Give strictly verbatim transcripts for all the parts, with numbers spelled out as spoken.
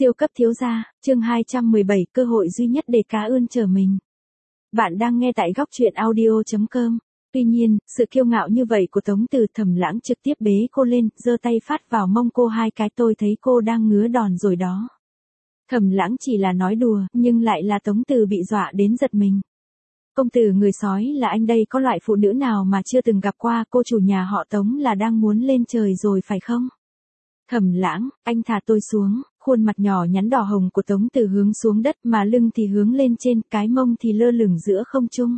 Siêu cấp thiếu gia, chương hai trăm mười bảy, cơ hội duy nhất để cá ươn trở mình. Bạn đang nghe tại góc truyện audio chấm com. Tuy nhiên, sự kiêu ngạo như vậy của Tống Từ, Thẩm Lãng trực tiếp bế cô lên, giơ tay phát vào mông cô hai cái, tôi thấy cô đang ngứa đòn rồi đó. Thẩm Lãng chỉ là nói đùa, nhưng lại là Tống Từ bị dọa đến giật mình. Công tử người sói là anh đây, có loại phụ nữ nào mà chưa từng gặp qua, cô chủ nhà họ Tống là đang muốn lên trời rồi phải không? Thẩm Lãng, anh thả tôi xuống. Khuôn mặt nhỏ nhắn đỏ hồng của Tống Từ hướng xuống đất, mà lưng thì hướng lên trên, cái mông thì lơ lửng giữa không trung.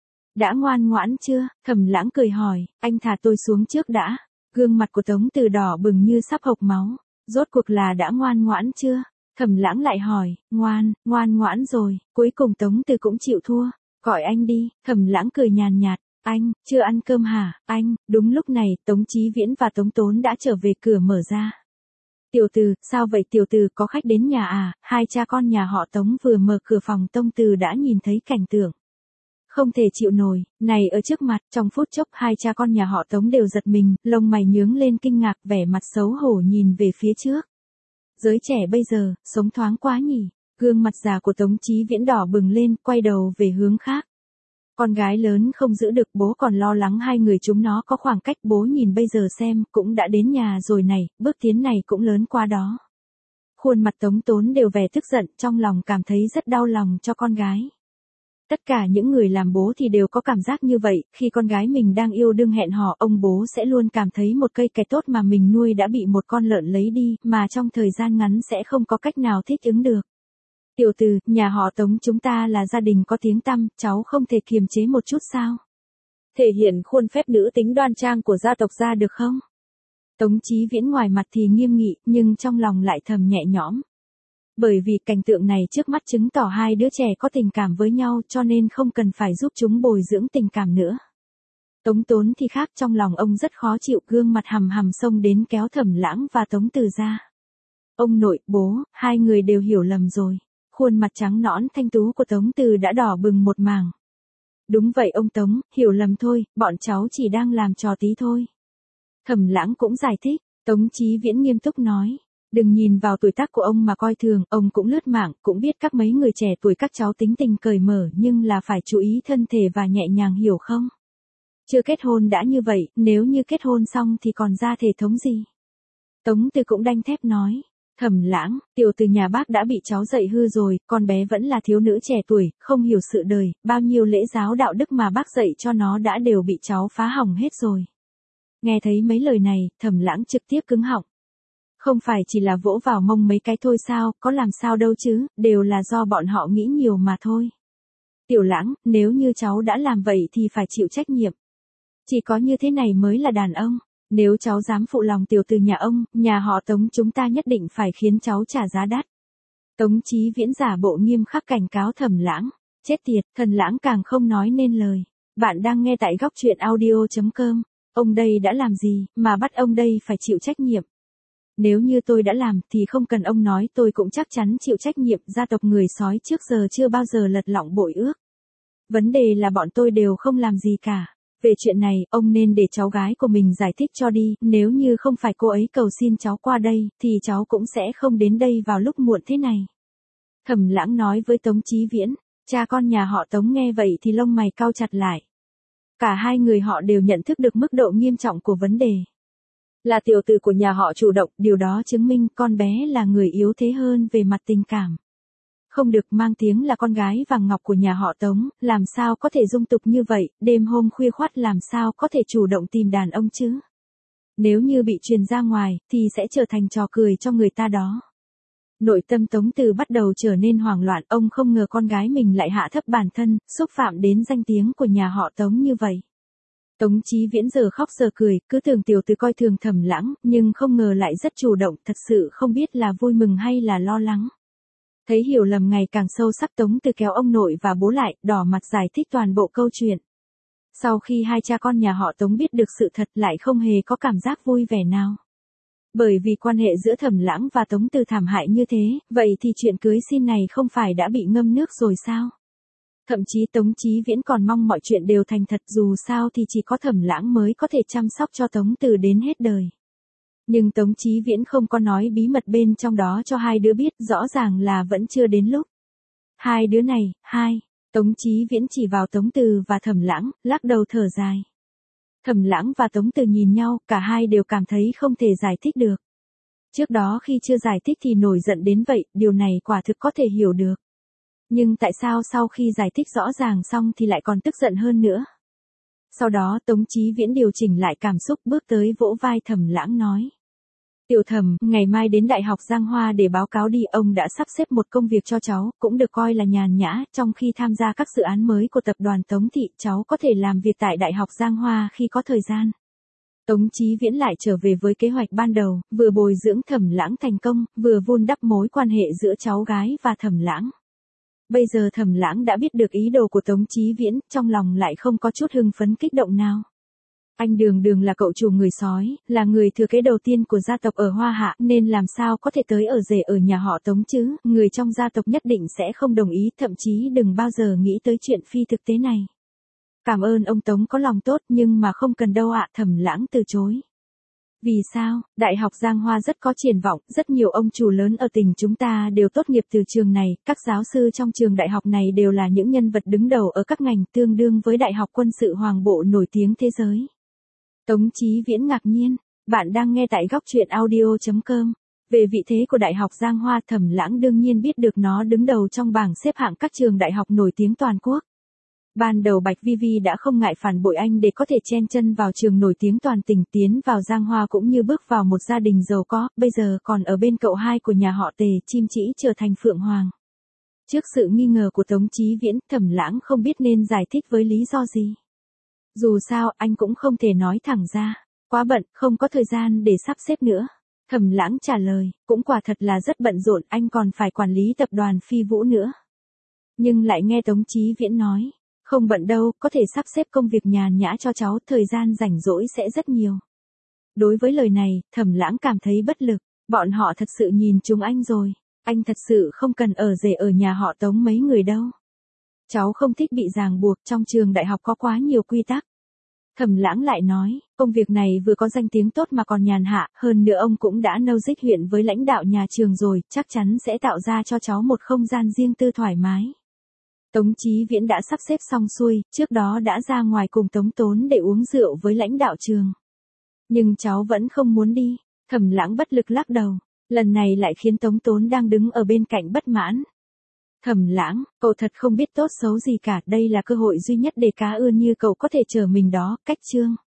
Đã ngoan ngoãn chưa? Thẩm Lãng cười hỏi, anh thả tôi xuống trước đã. Gương mặt của Tống Từ đỏ bừng như sắp hộc máu. Rốt cuộc là đã ngoan ngoãn chưa? Thẩm Lãng lại hỏi, ngoan, ngoan ngoãn rồi. Cuối cùng Tống Từ cũng chịu thua. Gọi anh đi. Thẩm Lãng cười nhàn nhạt, anh, chưa ăn cơm hả? Anh. Đúng lúc này, Tống Chí Viễn và Tống Tốn đã trở về, cửa mở ra. Tiểu Từ, sao vậy tiểu Từ, có khách đến nhà à? Hai cha con nhà họ Tống vừa mở cửa phòng, Tống Từ đã nhìn thấy cảnh tượng không thể chịu nổi này ở trước mặt. Trong phút chốc, hai cha con nhà họ Tống đều giật mình, lông mày nhướng lên kinh ngạc, vẻ mặt xấu hổ nhìn về phía trước. Giới trẻ bây giờ, sống thoáng quá nhỉ? Gương mặt già của Tống Chí Viễn đỏ bừng lên, quay đầu về hướng khác. Con gái lớn không giữ được, bố còn lo lắng hai người chúng nó có khoảng cách, bố nhìn bây giờ xem, cũng đã đến nhà rồi này, bước tiến này cũng lớn quá đó. Khuôn mặt Tống Tốn đều vẻ tức giận, trong lòng cảm thấy rất đau lòng cho con gái. Tất cả những người làm bố thì đều có cảm giác như vậy, khi con gái mình đang yêu đương hẹn hò, ông bố sẽ luôn cảm thấy một cây cải tốt mà mình nuôi đã bị một con lợn lấy đi, mà trong thời gian ngắn sẽ không có cách nào thích ứng được. Tiểu Từ, nhà họ Tống chúng ta là gia đình có tiếng tăm, cháu không thể kiềm chế một chút sao? Thể hiện khuôn phép nữ tính đoan trang của gia tộc ra được không? Tống Chí Viễn ngoài mặt thì nghiêm nghị, nhưng trong lòng lại thầm nhẹ nhõm. Bởi vì cảnh tượng này trước mắt chứng tỏ hai đứa trẻ có tình cảm với nhau, cho nên không cần phải giúp chúng bồi dưỡng tình cảm nữa. Tống Tốn thì khác, trong lòng ông rất khó chịu, gương mặt hầm hầm xông đến kéo Thẩm Lãng và Tống Từ ra. Ông nội, bố, hai người đều hiểu lầm rồi. Khuôn mặt trắng nõn thanh tú của Tống Từ đã đỏ bừng một mảng. Đúng vậy ông Tống, hiểu lầm thôi, bọn cháu chỉ đang làm trò tí thôi. Thẩm Lãng cũng giải thích. Tống Chí Viễn nghiêm túc nói, đừng nhìn vào tuổi tác của ông mà coi thường, ông cũng lướt mạng, cũng biết các mấy người trẻ tuổi các cháu tính tình cởi mở, nhưng là phải chú ý thân thể và nhẹ nhàng, hiểu không? Chưa kết hôn đã như vậy, nếu như kết hôn xong thì còn ra thể thống gì? Tống Từ cũng đanh thép nói. Thẩm Lãng, tiểu Từ nhà bác đã bị cháu dạy hư rồi, con bé vẫn là thiếu nữ trẻ tuổi, không hiểu sự đời, bao nhiêu lễ giáo đạo đức mà bác dạy cho nó đã đều bị cháu phá hỏng hết rồi. Nghe thấy mấy lời này, Thẩm Lãng trực tiếp cứng họng. Không phải chỉ là vỗ vào mông mấy cái thôi sao, có làm sao đâu chứ, đều là do bọn họ nghĩ nhiều mà thôi. Tiểu Lãng, nếu như cháu đã làm vậy thì phải chịu trách nhiệm. Chỉ có như thế này mới là đàn ông. Nếu cháu dám phụ lòng tiểu Từ nhà ông, nhà họ Tống chúng ta nhất định phải khiến cháu trả giá đắt. Tống Chí Viễn giả bộ nghiêm khắc cảnh cáo Thẩm Lãng. Chết tiệt, Thẩm Lãng càng không nói nên lời. Bạn đang nghe tại góc truyện audio chấm com. Ông đây đã làm gì, mà bắt ông đây phải chịu trách nhiệm. Nếu như tôi đã làm, thì không cần ông nói, tôi cũng chắc chắn chịu trách nhiệm, gia tộc người sói trước giờ chưa bao giờ lật lọng bội ước. Vấn đề là bọn tôi đều không làm gì cả. Về chuyện này, ông nên để cháu gái của mình giải thích cho đi, nếu như không phải cô ấy cầu xin cháu qua đây, thì cháu cũng sẽ không đến đây vào lúc muộn thế này. Thẩm Lãng nói với Tống Chí Viễn, cha con nhà họ Tống nghe vậy thì lông mày cau chặt lại. Cả hai người họ đều nhận thức được mức độ nghiêm trọng của vấn đề. Là tiểu Từ của nhà họ chủ động, điều đó chứng minh con bé là người yếu thế hơn về mặt tình cảm. Không được, mang tiếng là con gái vàng ngọc của nhà họ Tống, làm sao có thể dung tục như vậy, đêm hôm khuya khoắt làm sao có thể chủ động tìm đàn ông chứ. Nếu như bị truyền ra ngoài, thì sẽ trở thành trò cười cho người ta đó. Nội tâm Tống Từ bắt đầu trở nên hoảng loạn, ông không ngờ con gái mình lại hạ thấp bản thân, xúc phạm đến danh tiếng của nhà họ Tống như vậy. Tống Chí Viễn giờ khóc giờ cười, cứ tưởng tiểu Từ coi thường Thẩm Lãng, nhưng không ngờ lại rất chủ động, thật sự không biết là vui mừng hay là lo lắng. Thấy hiểu lầm ngày càng sâu sắc, Tống Từ kéo ông nội và bố lại, đỏ mặt giải thích toàn bộ câu chuyện. Sau khi hai cha con nhà họ Tống biết được sự thật, lại không hề có cảm giác vui vẻ nào. Bởi vì quan hệ giữa Thẩm Lãng và Tống Từ thảm hại như thế, vậy thì chuyện cưới xin này không phải đã bị ngâm nước rồi sao? Thậm chí Tống Chí Viễn còn mong mọi chuyện đều thành thật, dù sao thì chỉ có Thẩm Lãng mới có thể chăm sóc cho Tống Từ đến hết đời. Nhưng Tống Chí Viễn không có nói bí mật bên trong đó cho hai đứa biết, rõ ràng là vẫn chưa đến lúc. Hai đứa này, hai, Tống Chí Viễn chỉ vào Tống Từ và Thẩm Lãng, lắc đầu thở dài. Thẩm Lãng và Tống Từ nhìn nhau, cả hai đều cảm thấy không thể giải thích được. Trước đó khi chưa giải thích thì nổi giận đến vậy, điều này quả thực có thể hiểu được. Nhưng tại sao sau khi giải thích rõ ràng xong thì lại còn tức giận hơn nữa? Sau đó Tống Chí Viễn điều chỉnh lại cảm xúc, bước tới vỗ vai Thẩm Lãng nói. Tiểu Thẩm, ngày mai đến Đại học Giang Hoa để báo cáo đi, ông đã sắp xếp một công việc cho cháu, cũng được coi là nhàn nhã, trong khi tham gia các dự án mới của tập đoàn Tống Thị, cháu có thể làm việc tại Đại học Giang Hoa khi có thời gian. Tống Chí Viễn lại trở về với kế hoạch ban đầu, vừa bồi dưỡng Thẩm Lãng thành công, vừa vun đắp mối quan hệ giữa cháu gái và Thẩm Lãng. Bây giờ Thẩm Lãng đã biết được ý đồ của Tống Chí Viễn, trong lòng lại không có chút hưng phấn kích động nào. Anh Đường Đường là cậu chủ người sói, là người thừa kế đầu tiên của gia tộc ở Hoa Hạ, nên làm sao có thể tới ở rể ở nhà họ Tống chứ, người trong gia tộc nhất định sẽ không đồng ý, thậm chí đừng bao giờ nghĩ tới chuyện phi thực tế này. Cảm ơn ông Tống có lòng tốt, nhưng mà không cần đâu ạ, Thẩm Lãng từ chối. Vì sao? Đại học Giang Hoa rất có triển vọng, rất nhiều ông chủ lớn ở tỉnh chúng ta đều tốt nghiệp từ trường này, các giáo sư trong trường đại học này đều là những nhân vật đứng đầu ở các ngành tương đương với Đại học Quân sự Hoàng bộ nổi tiếng thế giới. Tống Chí Viễn ngạc nhiên, bạn đang nghe tại góc truyện audio chấm com. Về vị thế của Đại học Giang Hoa, Thẩm Lãng đương nhiên biết được nó đứng đầu trong bảng xếp hạng các trường đại học nổi tiếng toàn quốc. Ban đầu Bạch Vi Vi đã không ngại phản bội anh để có thể chen chân vào trường nổi tiếng toàn tỉnh, tiến vào Giang Hoa cũng như bước vào một gia đình giàu có, bây giờ còn ở bên cậu hai của nhà họ Tề, chim chỉ trở thành Phượng Hoàng. Trước sự nghi ngờ của Tống Chí Viễn, Thẩm Lãng không biết nên giải thích với lý do gì. Dù sao, anh cũng không thể nói thẳng ra, quá bận, không có thời gian để sắp xếp nữa. Thẩm Lãng trả lời, cũng quả thật là rất bận rộn, anh còn phải quản lý tập đoàn Phi Vũ nữa. Nhưng lại nghe Tống Chí Viễn nói, không bận đâu, có thể sắp xếp công việc nhàn nhã cho cháu, thời gian rảnh rỗi sẽ rất nhiều. Đối với lời này, Thẩm Lãng cảm thấy bất lực, bọn họ thật sự nhìn trúng anh rồi, anh thật sự không cần ở rể ở nhà họ Tống mấy người đâu. Cháu không thích bị ràng buộc, trong trường đại học có quá nhiều quy tắc. Thẩm Lãng lại nói, công việc này vừa có danh tiếng tốt mà còn nhàn hạ, hơn nữa ông cũng đã nâu dích huyện với lãnh đạo nhà trường rồi, chắc chắn sẽ tạo ra cho cháu một không gian riêng tư thoải mái. Tống Chí Viễn đã sắp xếp xong xuôi, trước đó đã ra ngoài cùng Tống Tốn để uống rượu với lãnh đạo trường. Nhưng cháu vẫn không muốn đi, Thẩm Lãng bất lực lắc đầu, lần này lại khiến Tống Tốn đang đứng ở bên cạnh bất mãn. Thẩm Lãng, cậu thật không biết tốt xấu gì cả, đây là cơ hội duy nhất để cá ươn như cậu có thể trở mình đó, cách chương.